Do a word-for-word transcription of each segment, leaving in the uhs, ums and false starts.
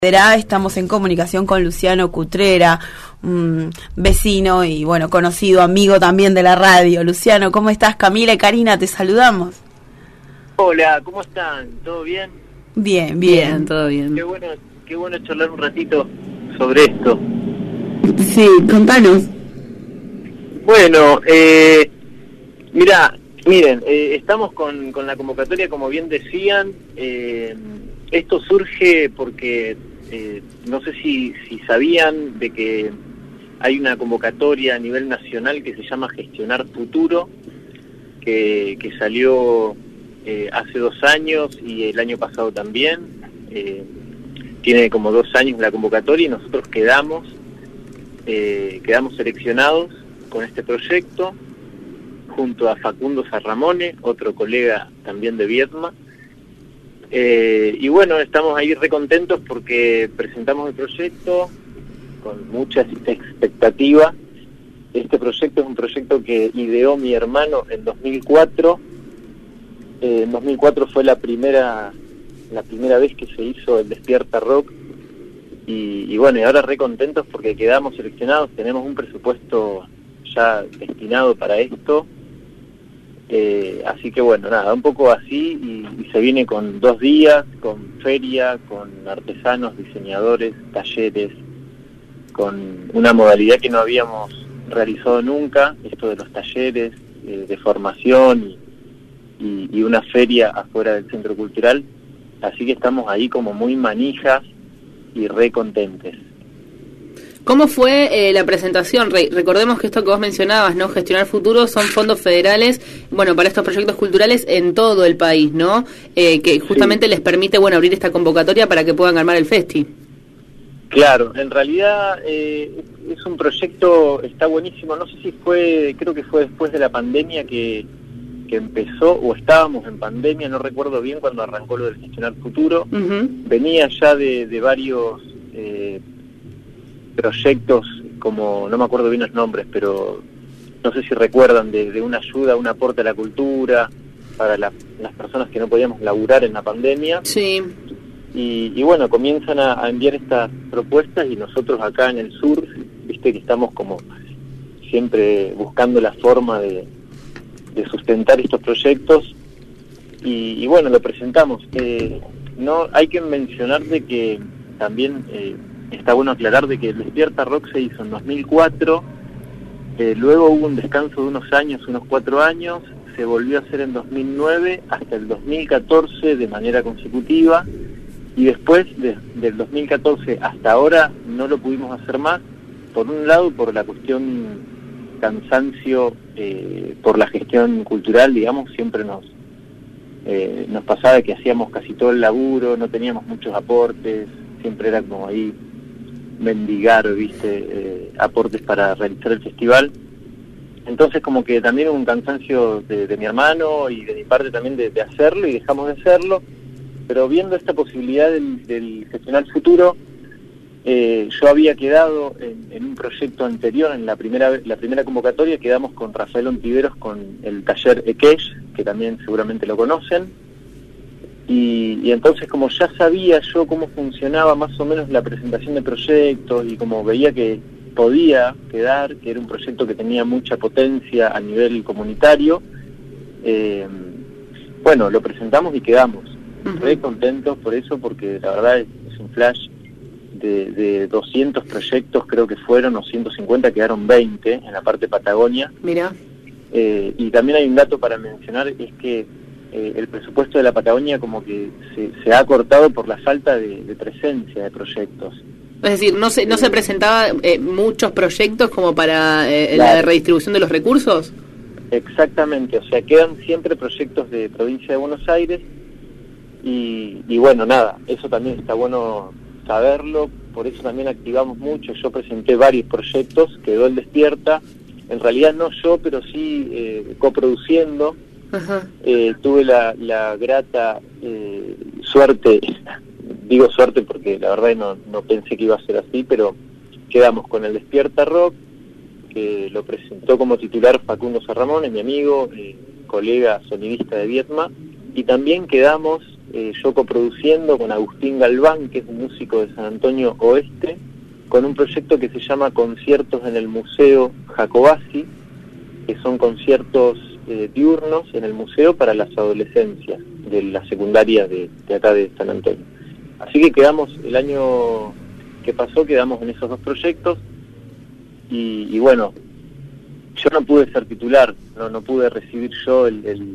Estamos en comunicación con Luciano Cutrera, un vecino y bueno, conocido, amigo también de la radio. Luciano, ¿cómo estás? Camila y Karina, te saludamos. Hola, ¿cómo están? ¿Todo bien? Bien, bien, bien, todo bien. Qué bueno, qué bueno charlar un ratito sobre esto. Sí, contanos. Bueno, eh, mirá, miren, eh, estamos con, con la convocatoria, como bien decían. Eh, esto surge porque eh, no sé si, si sabían de que hay una convocatoria a nivel nacional que se llama Gestionar Futuro, que, que salió eh, hace dos años y el año pasado también. Eh, tiene como dos años la convocatoria y nosotros quedamos, eh, quedamos seleccionados con este proyecto junto a Facundo Sarramone, otro colega también de Viedma. Eh, y bueno, estamos ahí recontentos porque presentamos el proyecto con mucha expectativa. Este proyecto es un proyecto que ideó mi hermano en dos mil cuatro. Eh, en dos mil cuatro fue la primera la primera vez que se hizo el Despierta Rock. Y, y bueno, y ahora recontentos porque quedamos seleccionados, tenemos un presupuesto ya destinado para esto. Eh, así que bueno, nada, un poco así y, y se viene con dos días, con feria, con artesanos, diseñadores, talleres, con una modalidad que no habíamos realizado nunca, esto de los talleres eh, de formación y, y, y una feria afuera del Centro Cultural, así que estamos ahí como muy manijas y re contentes. ¿Cómo fue eh, la presentación, Rey? Recordemos que esto que vos mencionabas, ¿no? Gestionar Futuro son fondos federales, bueno, para estos proyectos culturales en todo el país, ¿no? Eh, que justamente sí les permite, bueno, abrir esta convocatoria para que puedan armar el festi. Claro, en realidad eh, es un proyecto, está buenísimo, no sé si fue, creo que fue después de la pandemia que, que empezó, o estábamos en pandemia, no recuerdo bien cuando arrancó lo del Gestionar Futuro. Uh-huh. Venía ya de, de varios Eh, proyectos, como no me acuerdo bien los nombres, pero no sé si recuerdan de, de una ayuda, un aporte a la cultura para la, las personas que no podíamos laburar en la pandemia. Sí. Y, y bueno, comienzan a, a enviar estas propuestas y nosotros acá en el sur, viste que estamos como siempre buscando la forma de, de sustentar estos proyectos y, y bueno, lo presentamos. Eh, no hay que mencionar de que también eh, está bueno aclarar de que el Despierta Rock se hizo en dos mil cuatro, eh, luego hubo un descanso de unos años, unos cuatro años, se volvió a hacer en dos mil nueve hasta el dos mil catorce de manera consecutiva y después de, del dos mil catorce hasta ahora no lo pudimos hacer más, por un lado por la cuestión cansancio, eh, por la gestión cultural, digamos, siempre nos, eh, nos pasaba que hacíamos casi todo el laburo, no teníamos muchos aportes, siempre era como ahí mendigar, viste, eh, aportes para realizar el festival. Entonces como que también hubo un cansancio de, de mi hermano y de mi parte también de, de hacerlo y dejamos de hacerlo, pero viendo esta posibilidad del, del Gestionar Futuro, eh, yo había quedado en, en un proyecto anterior, en la primera la primera convocatoria, quedamos con Rafael Ontiveros con el taller Ekesh, que también seguramente lo conocen. Y, y entonces como ya sabía yo cómo funcionaba más o menos la presentación de proyectos y como veía que podía quedar, que era un proyecto que tenía mucha potencia a nivel comunitario, eh, bueno, lo presentamos y quedamos. Uh-huh. Re contentos por eso, porque la verdad es, es un flash de, de doscientos proyectos, creo que fueron, o ciento cincuenta, quedaron veinte en la parte Patagonia. Mira. Eh, y también hay un dato para mencionar, es que Eh, el presupuesto de la Patagonia como que se, se ha cortado por la falta de, de presencia de proyectos. Es decir, no se no se presentaba eh, muchos proyectos como para eh, claro. la redistribución de los recursos. Exactamente, o sea, quedan siempre proyectos de provincia de Buenos Aires y, y bueno, nada, eso también está bueno saberlo, por eso también activamos mucho. Yo presenté varios proyectos, quedó el Despierta, en realidad no yo, pero sí eh, coproduciendo. Uh-huh. Eh, tuve la, la grata eh, suerte, digo suerte porque la verdad no, no pensé que iba a ser así, pero quedamos con el Despierta Rock, que lo presentó como titular Facundo Sarramone, mi amigo, eh, colega sonidista de Viedma, y también quedamos eh, yo coproduciendo con Agustín Galván, que es un músico de San Antonio Oeste, con un proyecto que se llama Conciertos en el Museo Jacobasi, que son conciertos eh, diurnos en el museo para las adolescencias de la secundaria de, de acá de San Antonio. Así que quedamos, el año que pasó, quedamos en esos dos proyectos, y, y bueno, yo no pude ser titular, no, no pude recibir yo el, el,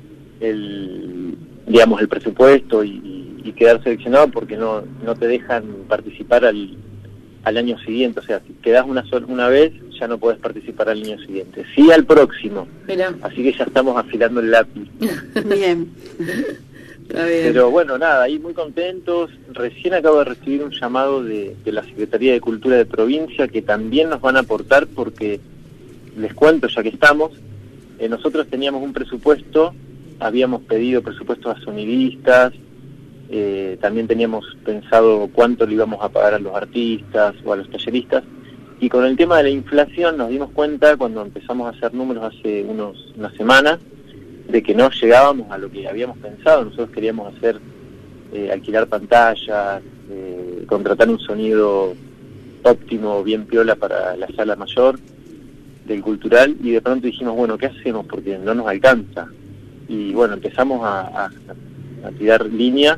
el digamos, el presupuesto y, y quedar seleccionado porque no, no te dejan participar al, al año siguiente. O sea, si quedás una, sola, una vez, ya no podés participar al año siguiente. Sí al próximo. Mirá. Así que ya estamos afilando el lápiz. Bien. Está bien. Pero bueno, nada, ahí muy contentos. Recién acabo de recibir un llamado de, de la Secretaría de Cultura de Provincia, que también nos van a aportar, porque les cuento, ya que estamos, eh, nosotros teníamos un presupuesto, habíamos pedido presupuestos a sonidistas, eh, también teníamos pensado cuánto le íbamos a pagar a los artistas o a los talleristas, y con el tema de la inflación nos dimos cuenta cuando empezamos a hacer números hace unos unas semanas, de que no llegábamos a lo que habíamos pensado. Nosotros queríamos hacer, eh, alquilar pantallas, eh, contratar un sonido óptimo, bien piola para la sala mayor del cultural, y de pronto dijimos, bueno, ¿qué hacemos? Porque no nos alcanza. Y bueno, empezamos a, a, a tirar línea,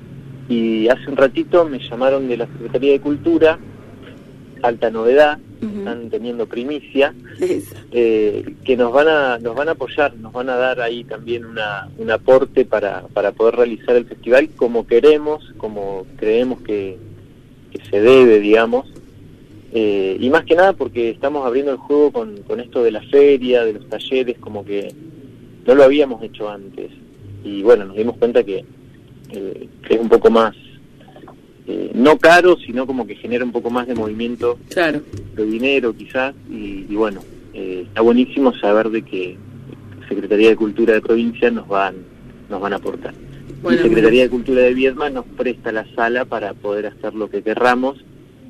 y hace un ratito me llamaron de la Secretaría de Cultura, alta novedad, uh-huh. Están teniendo primicia, eh, que nos van a nos van a apoyar, nos van a dar ahí también una, un aporte para, para poder realizar el festival como queremos, como creemos que, que se debe, digamos. Eh, y más que nada porque estamos abriendo el juego con, con esto de la feria, de los talleres, como que no lo habíamos hecho antes. Y bueno, nos dimos cuenta que, eh, que es un poco más, eh, no caro, sino como que genera un poco más de movimiento, claro, de dinero quizás. Y, y bueno, eh, está buenísimo saber de que la Secretaría de Cultura de Provincia nos van, nos van a aportar. Bueno, y la Secretaría de Cultura de Viedma nos presta la sala para poder hacer lo que querramos,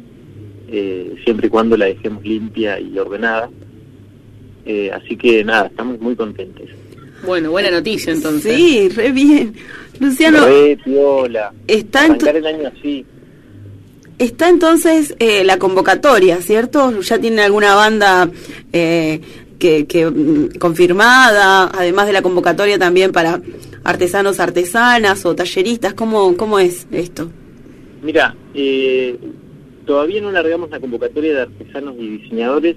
Eh, siempre y cuando la dejemos limpia y ordenada. Eh, así que nada, estamos muy contentos. Bueno, buena noticia entonces. Sí, re bien. Luciano, re piola. Está arrancar el año así. Está entonces eh, la convocatoria, ¿cierto? ¿Ya tienen alguna banda eh, que, que mm, confirmada? Además de la convocatoria también para artesanos, artesanas o talleristas. ¿Cómo, cómo es esto? Mira, eh... todavía no largamos la convocatoria de artesanos y diseñadores,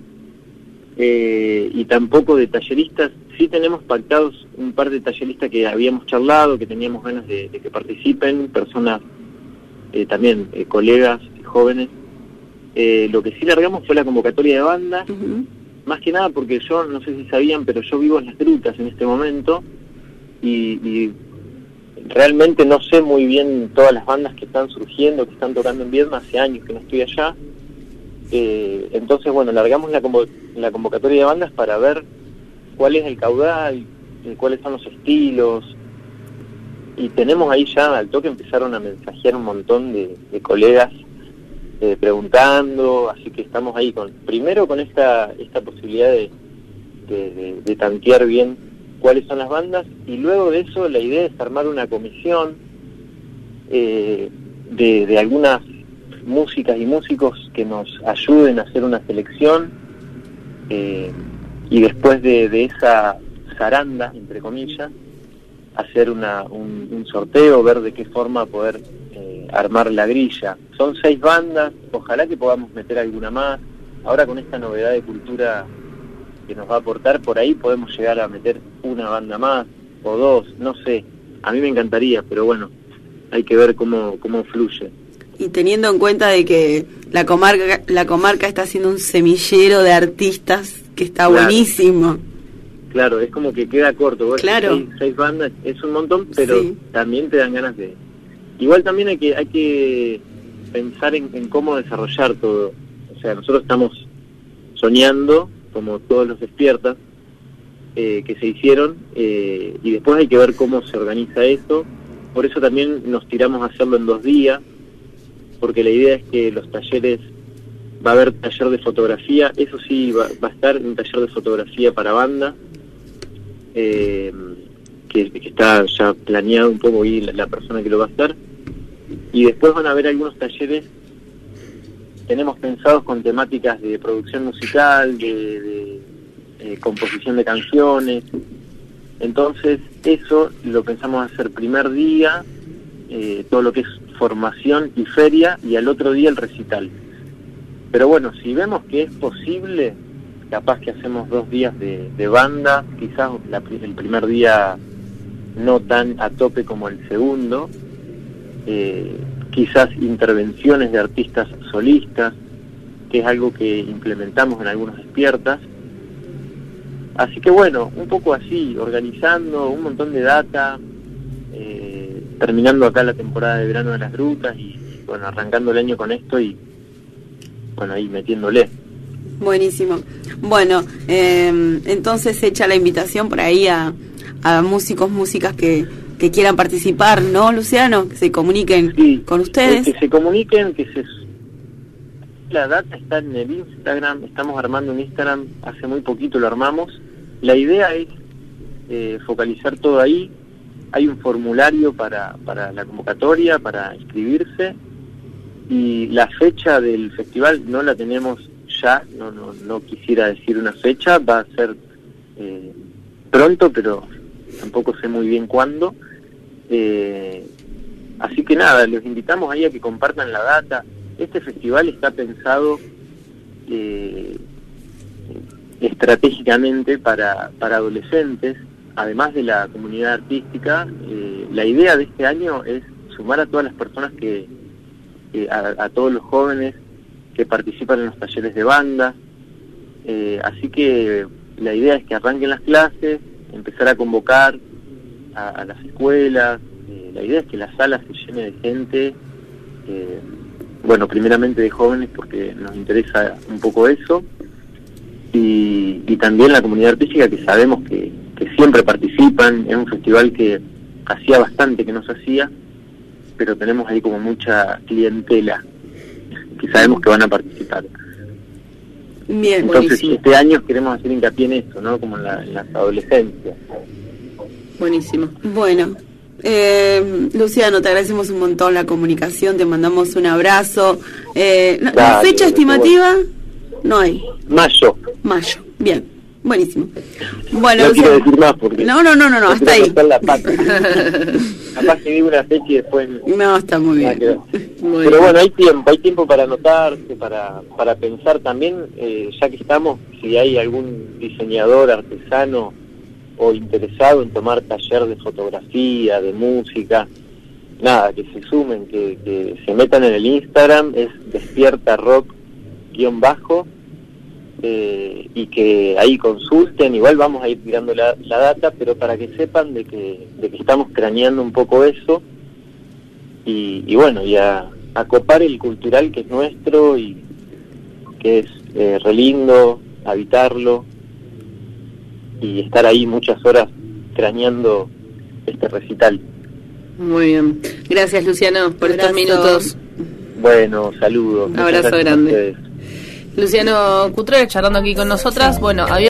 eh, y tampoco de talleristas. Sí tenemos pactados un par de talleristas que habíamos charlado, que teníamos ganas de, de que participen, personas eh, también, eh, colegas jóvenes. Eh, lo que sí largamos fue la convocatoria de bandas, uh-huh. Más que nada porque yo, no sé si sabían, pero yo vivo en Las Grutas en este momento, y... y realmente no sé muy bien todas las bandas que están surgiendo, que están tocando en Viedma, hace años que no estoy allá. Eh, entonces, bueno, largamos la, convo la convocatoria de bandas para ver cuál es el caudal, eh, cuáles son los estilos. Y tenemos ahí ya, al toque empezaron a mensajear un montón de, de colegas eh, preguntando, así que estamos ahí con primero con esta esta posibilidad de, de, de, de tantear bien cuáles son las bandas, y luego de eso la idea es armar una comisión eh, de, de algunas músicas y músicos que nos ayuden a hacer una selección, eh, y después de, de esa zaranda, entre comillas, hacer una, un, un sorteo, ver de qué forma poder eh, armar la grilla. Son seis bandas, ojalá que podamos meter alguna más. Ahora con esta novedad de cultura que nos va a aportar, por ahí podemos llegar a meter una banda más o dos, no sé, a mí me encantaría, pero bueno, hay que ver cómo cómo fluye. Y teniendo en cuenta de que la comarca la comarca está haciendo un semillero de artistas que está claro. Buenísimo. Claro, es como que queda corto, vos claro. seis, seis bandas es un montón, pero sí. También te dan ganas de... Igual también hay que hay que pensar en, en cómo desarrollar todo. O sea, nosotros estamos soñando, como todos los despiertas eh, que se hicieron, eh, y después hay que ver cómo se organiza eso. Por eso también nos tiramos a hacerlo en dos días, porque la idea es que los talleres, va a haber taller de fotografía, eso sí, va, va a estar un taller de fotografía para banda, eh, que, que está ya planeado un poco y la, la persona que lo va a hacer. Y después van a haber algunos talleres, tenemos pensados con temáticas de producción musical, de, de eh, composición de canciones. Entonces eso lo pensamos hacer primer día, eh, todo lo que es formación y feria, y al otro día el recital. Pero bueno, si vemos que es posible, capaz que hacemos dos días de, de banda, quizás la, el primer día no tan a tope como el segundo, eh, quizás intervenciones de artistas solistas, que es algo que implementamos en algunos despiertas. Así que bueno, un poco así, organizando un montón de data, eh, terminando acá la temporada de verano de las grutas y bueno, arrancando el año con esto y bueno, ahí metiéndole. Buenísimo. Bueno, eh, entonces hecha la invitación por ahí a, a músicos, músicas que, que quieran participar, ¿no, Luciano? Que se comuniquen sí, con ustedes. Que se comuniquen, que se... La data está en el Instagram, estamos armando un Instagram, hace muy poquito lo armamos. La idea es eh, focalizar todo ahí. Hay un formulario para, para la convocatoria, para inscribirse. Y la fecha del festival no la tenemos ya, no no no quisiera decir una fecha, va a ser eh, pronto, pero tampoco sé muy bien cuándo. Eh, así que nada, los invitamos ahí a que compartan la data. Este festival está pensado eh, estratégicamente para, para adolescentes, además de la comunidad artística. Eh, la idea de este año es sumar a todas las personas que, eh, a, a todos los jóvenes que participan en los talleres de banda. Eh, así que la idea es que arranquen las clases, empezar a convocar a, a las escuelas. Eh, la idea es que la sala se llene de gente, eh, bueno, primeramente de jóvenes porque nos interesa un poco eso, y, y también la comunidad artística, que sabemos que, que siempre participan. Es un festival que hacía bastante que no se hacía, pero tenemos ahí como mucha clientela que sabemos que van a participar. Bien, entonces buenísimo. Este año queremos hacer hincapié en eso, ¿no? Como en, la, en las adolescencias. Buenísimo. Bueno, eh, Luciano, te agradecemos un montón la comunicación, te mandamos un abrazo. Eh, ¿La Dale, fecha estimativa? No hay. Mayo. Mayo. Bien, buenísimo. Bueno, No Luciano, quiero decir más porque... No, no, no, no, no, no hasta quiero ahí. cortar la pata. Capaz que digo una fecha y después... No, está muy nada que ver. bien. Muy Pero bien. bueno, hay tiempo, hay tiempo para anotarse, para para pensar también, eh, ya que estamos, si hay algún diseñador, artesano o interesado en tomar taller de fotografía, de música, nada, que se sumen, que, que se metan en el Instagram, es despierta rock guión bajo, eh, y que ahí consulten. Igual vamos a ir tirando la, la data, pero para que sepan de que, de que estamos craneando un poco eso. Y, y bueno, y a, a copar el cultural que es nuestro y que es eh, re lindo, habitarlo y estar ahí muchas horas craneando este recital. Muy bien. Gracias, Luciano, por Abrazo. estos minutos. Bueno, saludos. Un Muchas abrazo gracias a grande. ustedes. Luciano Cutré charlando aquí con nosotras. Bueno, había